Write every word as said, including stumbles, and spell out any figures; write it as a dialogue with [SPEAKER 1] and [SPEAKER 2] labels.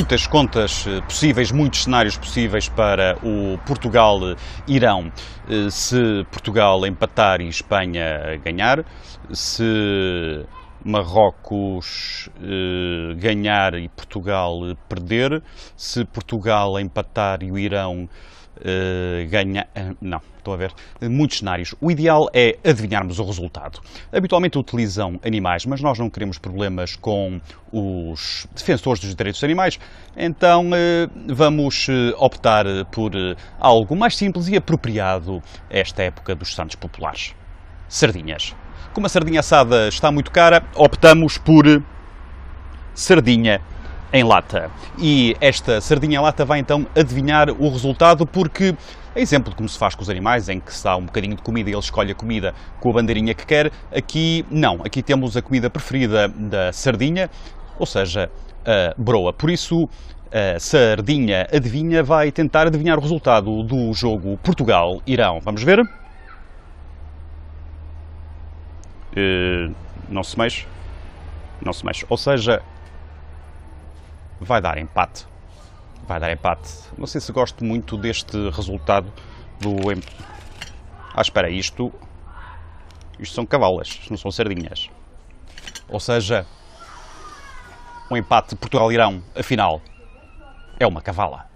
[SPEAKER 1] muitas contas possíveis, muitos cenários possíveis para o Portugal-Irão. Se Portugal empatar e Espanha ganhar, se Marrocos eh, ganhar e Portugal perder, se Portugal empatar e o Irão eh, ganhar... Não, estão a ver? Muitos cenários. O ideal é adivinharmos o resultado. Habitualmente utilizam animais, mas nós não queremos problemas com os defensores dos direitos dos animais, então eh, vamos eh, optar por eh, algo mais simples e apropriado a esta época dos santos populares. Sardinhas. Como a sardinha assada está muito cara, optamos por sardinha em lata. E esta sardinha em lata vai então adivinhar o resultado, porque é exemplo de como se faz com os animais, em que se dá um bocadinho de comida e ele escolhe a comida com a bandeirinha que quer. Aqui não, aqui temos a comida preferida da sardinha, ou seja, a broa. Por isso, a sardinha adivinha vai tentar adivinhar o resultado do jogo Portugal-Irão. Vamos ver? Uh, não se mexe, não se mexe, ou seja, vai dar empate, vai dar empate. Não sei se gosto muito deste resultado do... Ah, espera, isto, isto são cavalas, isto não são sardinhas. Ou seja, um empate Portugal-Irão, afinal, é uma cavala.